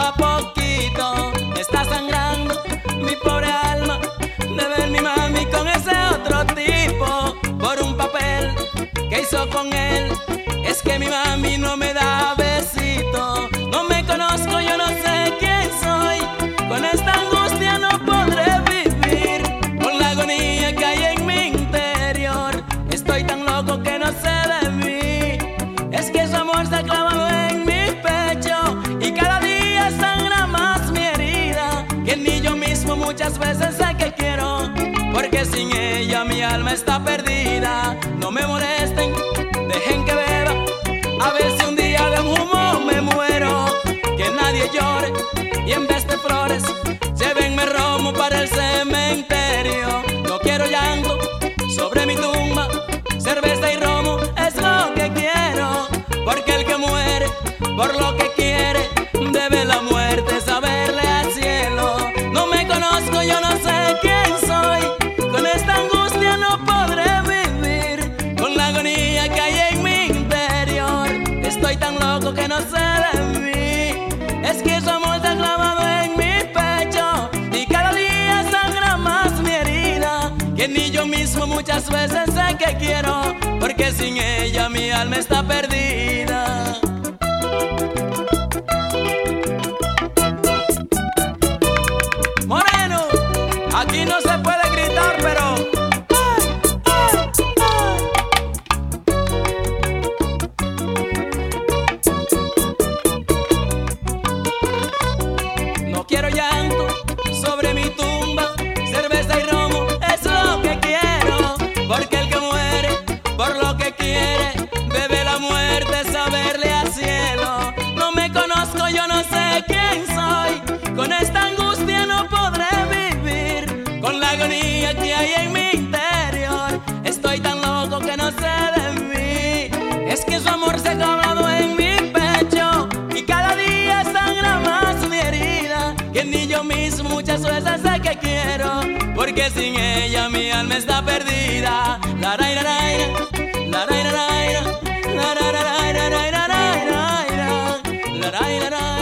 a poquito está sangrando mi pobre alma de ver mi mami con ese otro tipo por un papel que hizo con él. Es que mi mami no me da besito, no me conozco, yo no sé quién soy. Con esta angustia no podré vivir, con la agonía que hay en mi interior. Estoy tan loco que no sé de mí. Es que su amor se ha clavado en mi pecho y cada día sangra más mi herida, que ni yo mismo muchas veces sé que quiero, porque sin ella mi alma está perdida. No me molesten, dejen que beba, a ver si un día de un humo me muero. Que nadie llore y en vez de flores llévenme romo para el cementerio. No quiero llanto sobre mi tumba, cerveza y romo es lo que quiero, porque el que muere por lo que quiere debe la muerte saberle al cielo. No me conozco, yo no sé quién soy, con esta angustia no podré vivir, con la agonía que hay en mi interior. Estoy tan loco que no sé de mí. Es que su amor está clavado en mi pecho y cada día sangra más mi herida, que ni yo mismo muchas veces sé que quiero, porque sin ella mi alma está perdida. Moreno, aquí no se puede gritar, pero ¡ay, ay, ay! No quiero llanto sobre mi tumba, cerveza y romo es lo que quiero, porque el que muere por lo que quiere debe la muerte saberle al cielo. No me conozco, yo no sé quién soy, con esta angustia no podré vivir, con la agonía que hay en mi interior. Estoy tan loco que no sé de mí. Es que su amor se ha clavado en mi pecho y cada día sangra más mi herida, que ni yo mismo muchas veces sé que quiero, porque sin ella mi alma está perdida. La ra ra ra la ra ra ra la ra ra ra la ra ra ra la ra ra ra.